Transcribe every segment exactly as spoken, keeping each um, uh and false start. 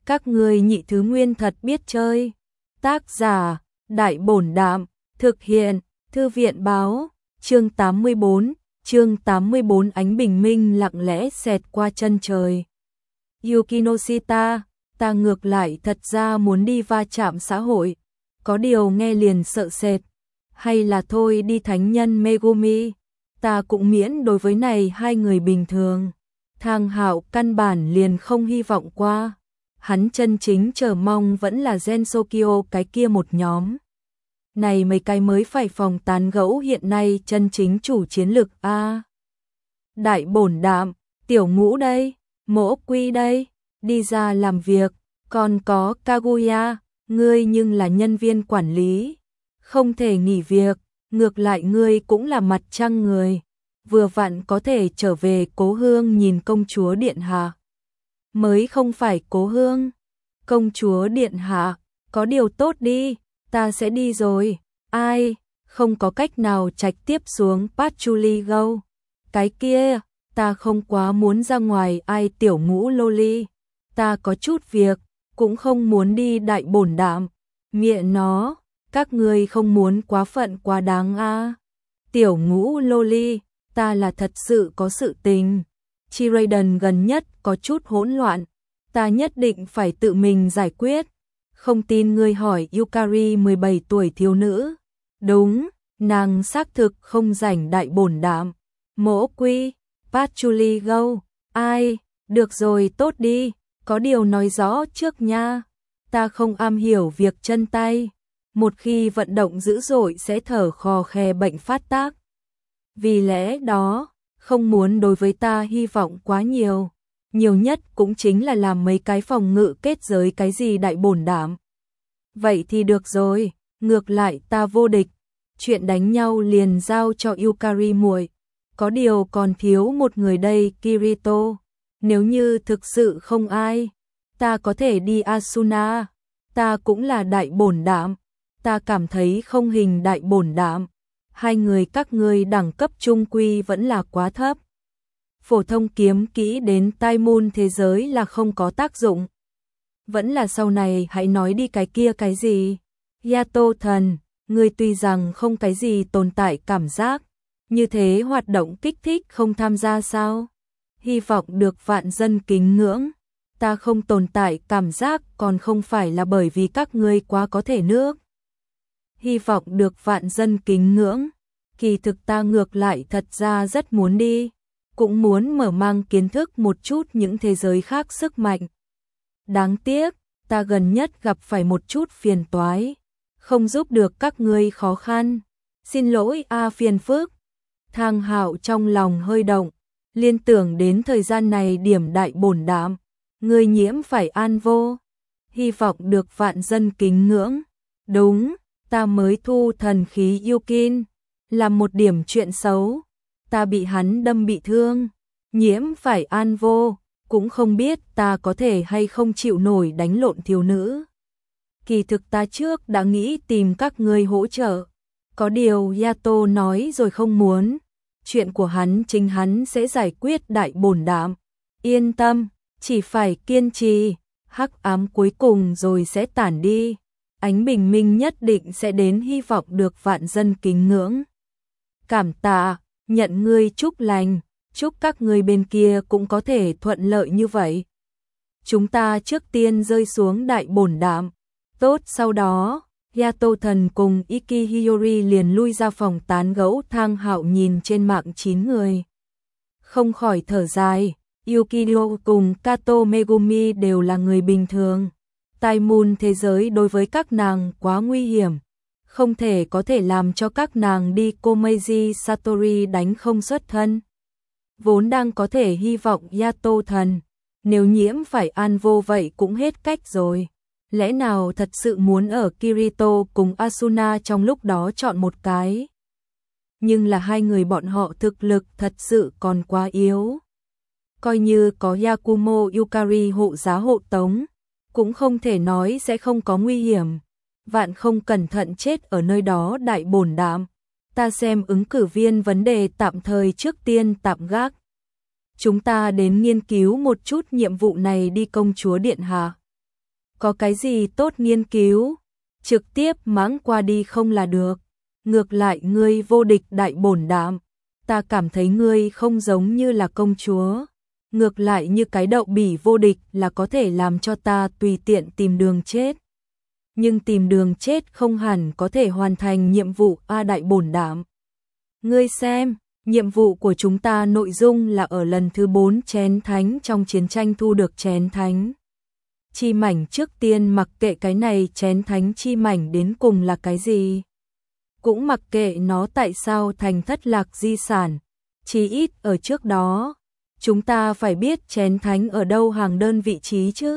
Các ngươi nhị thứ nguyên thật biết chơi. Tác giả, Đại Bổn Đạm, thực hiện, Thư viện Báo, chương tám mươi bốn, chương tám mươi bốn ánh bình minh lặng lẽ xẹt qua chân trời. Yukinoshita, ta ngược lại thật ra muốn đi va chạm xã hội, có điều nghe liền sợ sệt. Hay là thôi đi thánh nhân Megumi, ta cũng miễn đối với này hai người bình thường. Thang Hạo căn bản liền không hy vọng qua. Hắn chân chính chờ mong vẫn là Gensokyo cái kia một nhóm. Này mấy cái mới phải phòng tán gẫu hiện nay chân chính chủ chiến lực a. Đại Bổn Đạm, Tiểu Ngũ đây, Mỗ Quy đây, đi ra làm việc, còn có Kaguya, ngươi nhưng là nhân viên quản lý, không thể nghỉ việc, ngược lại ngươi cũng là mặt trăng người, vừa vặn có thể trở về cố hương nhìn công chúa điện hạ. Mới không phải cố hương, công chúa điện hạ, có điều tốt đi, ta sẽ đi rồi. Ai, không có cách nào trạch tiếp xuống Patchouli Go. Cái kia, ta không quá muốn ra ngoài. Ai Tiểu Ngũ loli, ta có chút việc, cũng không muốn đi Đại Bổn Đạm. Mẹ nó, các ngươi không muốn quá phận quá đáng a. À. Tiểu Ngũ loli, ta là thật sự có sự tình. Chiraden gần nhất có chút hỗn loạn, ta nhất định phải tự mình giải quyết. Không tin ngươi hỏi Yukari mười bảy tuổi thiếu nữ. Đúng, nàng xác thực không rảnh Đại Bổn Đạm. Mỗ Quy, Patchouli Go, ai, được rồi tốt đi, có điều nói rõ trước nha. Ta không am hiểu việc chân tay, một khi vận động dữ dội sẽ thở khò khè bệnh phát tác. Vì lẽ đó, không muốn đối với ta hy vọng quá nhiều, nhiều nhất cũng chính là làm mấy cái phòng ngự kết giới cái gì Đại Bổn Đạm. Vậy thì được rồi, ngược lại ta vô địch, chuyện đánh nhau liền giao cho Yukari muội, có điều còn thiếu một người đây Kirito, nếu như thực sự không ai, ta có thể đi Asuna, ta cũng là Đại Bổn Đạm, ta cảm thấy không hình Đại Bổn Đạm. Hai người các ngươi đẳng cấp trung quy vẫn là quá thấp. Phổ thông kiếm kỹ đến tai môn thế giới là không có tác dụng. Vẫn là sau này hãy nói đi cái kia cái gì. Yato thần, ngươi tuy rằng không cái gì tồn tại cảm giác, như thế hoạt động kích thích không tham gia sao? Hy vọng được vạn dân kính ngưỡng. Ta không tồn tại cảm giác còn không phải là bởi vì các ngươi quá có thể nước. Hy vọng được vạn dân kính ngưỡng, kỳ thực ta ngược lại thật ra rất muốn đi, cũng muốn mở mang kiến thức một chút những thế giới khác sức mạnh. Đáng tiếc, ta gần nhất gặp phải một chút phiền toái, không giúp được các ngươi khó khăn. Xin lỗi a phiền phức. Thang Hạo trong lòng hơi động, liên tưởng đến thời gian này điểm Đại Bổn Đạm, ngươi nhiễm phải an vô, hy vọng được vạn dân kính ngưỡng. Đúng, ta mới thu thần khí Yukin, làm một điểm chuyện xấu, ta bị hắn đâm bị thương, nhiễm phải an vô, cũng không biết ta có thể hay không chịu nổi đánh lộn thiếu nữ. Kỳ thực ta trước đã nghĩ tìm các ngươi hỗ trợ, có điều Yato nói rồi không muốn, chuyện của hắn chính hắn sẽ giải quyết Đại Bổn Đạm. Yên tâm, chỉ phải kiên trì, hắc ám cuối cùng rồi sẽ tản đi. Ánh bình minh nhất định sẽ đến, hy vọng được vạn dân kính ngưỡng. Cảm tạ, nhận ngươi chúc lành, chúc các ngươi bên kia cũng có thể thuận lợi như vậy. Chúng ta trước tiên rơi xuống Đại Bổn Đạm. Tốt, sau đó, Yato thần cùng Iki Hiyori liền lui ra phòng tán gẫu. Thang Hạo nhìn trên mạng chín người, không khỏi thở dài. Yukino cùng Kato Megumi đều là người bình thường. Tai môn thế giới đối với các nàng quá nguy hiểm, không thể có thể làm cho các nàng đi Komeiji Satori đánh không xuất thân. Vốn đang có thể hy vọng Yato thần, nếu nhiễm phải an vô vậy cũng hết cách rồi. Lẽ nào thật sự muốn ở Kirito cùng Asuna trong lúc đó chọn một cái? Nhưng là hai người bọn họ thực lực thật sự còn quá yếu. Coi như có Yakumo Yukari hộ giá hộ tống, cũng không thể nói sẽ không có nguy hiểm. Vạn không cẩn thận chết ở nơi đó Đại Bổn Đạm. Ta xem ứng cử viên vấn đề tạm thời trước tiên tạm gác. Chúng ta đến nghiên cứu một chút nhiệm vụ này đi công chúa điện hạ. có cái gì tốt nghiên cứu, trực tiếp mắng qua đi không là được. Ngược lại ngươi vô địch đại bổn đạm, ta cảm thấy ngươi không giống như là công chúa. Ngược lại như cái đậu bỉ vô địch là có thể làm cho ta tùy tiện tìm đường chết. Nhưng tìm đường chết không hẳn có thể hoàn thành nhiệm vụ a đại bổn đạm. Ngươi xem, nhiệm vụ của chúng ta nội dung là ở lần thứ bốn chén thánh trong chiến tranh thu được chén thánh chi mảnh. Trước tiên mặc kệ cái này chén thánh chi mảnh đến cùng là cái gì, cũng mặc kệ nó tại sao thành thất lạc di sản, chí ít ở trước đó chúng ta phải biết chén thánh ở đâu hàng đơn vị trí chứ.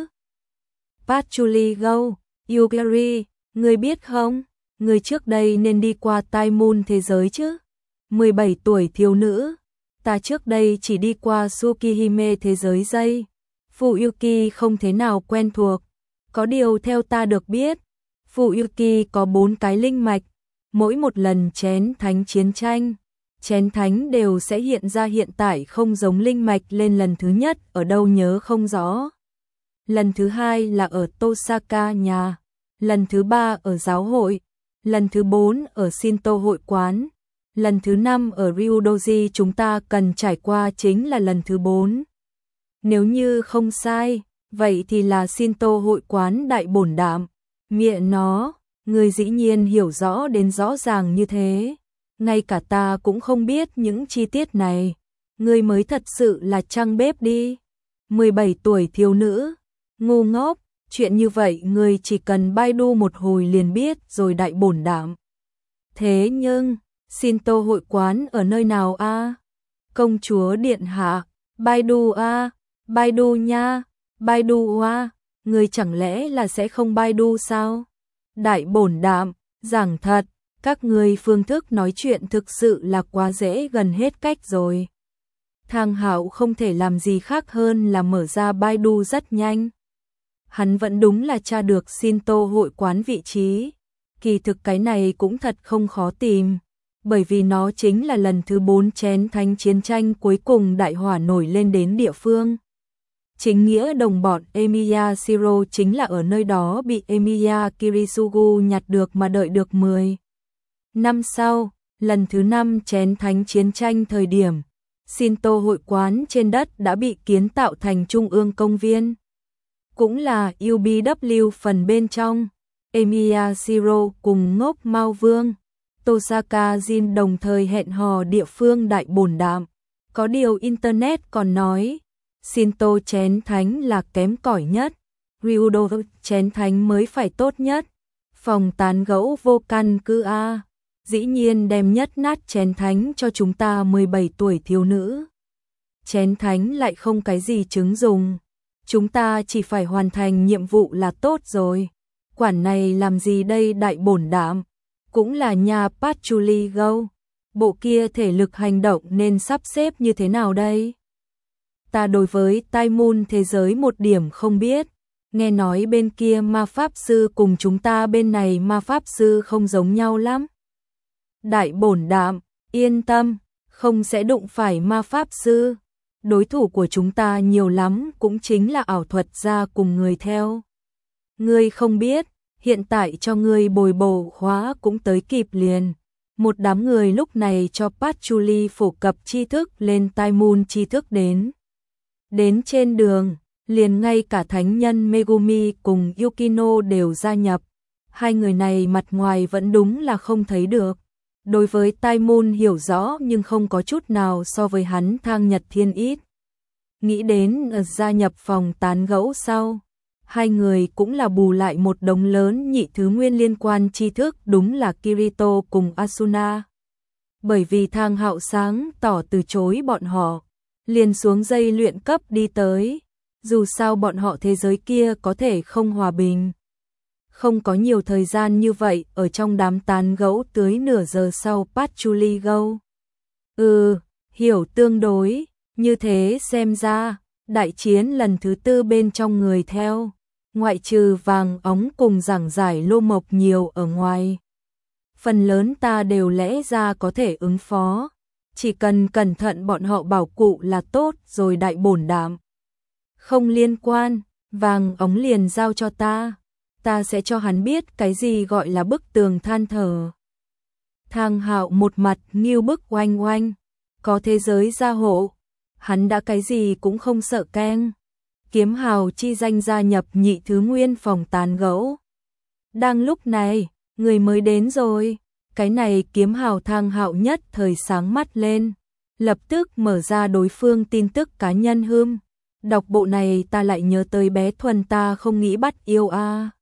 Patchouli Go, Yugari, ngươi biết không, ngươi trước đây nên đi qua Tai Moon thế giới chứ. mười bảy tuổi thiếu nữ, ta trước đây chỉ đi qua Tsukihime thế giới dây. Fuyuki không thế nào quen thuộc, có điều theo ta được biết, Fuyuki có bốn cái linh mạch, mỗi một lần chén thánh chiến tranh, chén thánh đều sẽ hiện ra hiện tại không giống linh mạch lên lần thứ nhất ở đâu nhớ không rõ. Lần thứ hai là ở Tosaka nhà, lần thứ ba ở giáo hội, lần thứ bốn ở Shinto hội quán, lần thứ năm ở Ryudoji. Chúng ta cần trải qua chính là lần thứ bốn. Nếu như không sai, vậy thì là Shinto hội quán đại bổn đạm. Mẹ nó, người dĩ nhiên hiểu rõ đến rõ ràng như thế. Ngay cả ta cũng không biết những chi tiết này. Người mới thật sự là trăng bếp đi. mười bảy tuổi thiếu nữ, ngu ngốc, chuyện như vậy người chỉ cần Baidu một hồi liền biết rồi đại bổn đạm. Thế nhưng, Shinto hội quán ở nơi nào a? Công chúa điện hạ, Baidu a, Baidu nha, Baidu a, người chẳng lẽ là sẽ không Baidu sao? Đại bổn đạm, giảng thật, các người phương thức nói chuyện thực sự là quá dễ gần hết cách rồi. Thang Hạo không thể làm gì khác hơn là mở ra Baidu rất nhanh. Hắn vẫn đúng là tra được Shinto hội quán vị trí. Kỳ thực cái này cũng thật không khó tìm, bởi vì nó chính là lần thứ bốn chén thánh chiến tranh cuối cùng đại hỏa nổi lên đến địa phương. Chính nghĩa đồng bọn Emiya Shiro chính là ở nơi đó bị Emiya Kirisugu nhặt được mà đợi được mười năm sau, lần thứ năm chén thánh chiến tranh thời điểm, Shinto hội quán trên đất đã bị kiến tạo thành trung ương công viên. Cũng là u bê vê phần bên trong, Emiya Shiro cùng Ngốc Mao Vương, Tosaka Jin đồng thời hẹn hò địa phương đại bổn đạm. Có điều Internet còn nói, Shinto chén thánh là kém cỏi nhất, Ryudo chén thánh mới phải tốt nhất. Phòng tán gẫu vô căn cứ a, dĩ nhiên đem nhất nát chén thánh cho chúng ta mười bảy tuổi thiếu nữ. Chén thánh lại không cái gì chứng dùng, chúng ta chỉ phải hoàn thành nhiệm vụ là tốt rồi. Quản này làm gì đây đại bổn đạm, cũng là nhà Patchouli Go. Bộ kia thể lực hành động nên sắp xếp như thế nào đây? Ta đối với Tai Moon thế giới một điểm không biết, nghe nói bên kia ma pháp sư cùng chúng ta bên này ma pháp sư không giống nhau lắm. Đại bổn đạm, yên tâm, không sẽ đụng phải ma pháp sư. Đối thủ của chúng ta nhiều lắm cũng chính là ảo thuật gia cùng người theo. Ngươi không biết, hiện tại cho ngươi bồi bổ khóa cũng tới kịp liền. Một đám người lúc này cho Patchouli phổ cập tri thức lên Tai Moon tri thức đến. Đến trên đường, liền ngay cả thánh nhân Megumi cùng Yukino đều gia nhập. Hai người này mặt ngoài vẫn đúng là không thấy được. Đối với Tai Moon hiểu rõ nhưng không có chút nào so với hắn Thang Nhật Thiên ít. Nghĩ đến gia nhập phòng tán gẫu sau, hai người cũng là bù lại một đống lớn nhị thứ nguyên liên quan tri thức, đúng là Kirito cùng Asuna. Bởi vì Thang Hạo sáng tỏ từ chối bọn họ, liền xuống dây luyện cấp đi tới, dù sao bọn họ thế giới kia có thể không hòa bình. Không có nhiều thời gian như vậy ở trong đám tán gẫu tới nửa giờ sau Patchouli Go. Ừ, hiểu tương đối, như thế xem ra, đại chiến lần thứ tư bên trong người theo, ngoại trừ vàng óng cùng giảng giải lô mộc nhiều ở ngoài. Phần lớn ta đều lẽ ra có thể ứng phó, chỉ cần cẩn thận bọn họ bảo cụ là tốt rồi đại bổn đạm. Không liên quan, vàng ống liền giao cho ta, ta sẽ cho hắn biết cái gì gọi là bức tường than thở. Thang Hạo một mặt nghiêu bức oanh oanh, có thế giới gia hộ, hắn đã cái gì cũng không sợ keng. Kiếm Hào chi danh gia nhập nhị thứ nguyên phòng tán gẫu. Đang lúc này, người mới đến rồi, cái này Kiếm Hào Thang Hạo nhất thời sáng mắt lên, lập tức mở ra đối phương tin tức cá nhân hưm. Đọc bộ này ta lại nhớ tới bé Thuần ta không nghĩ bắt yêu a.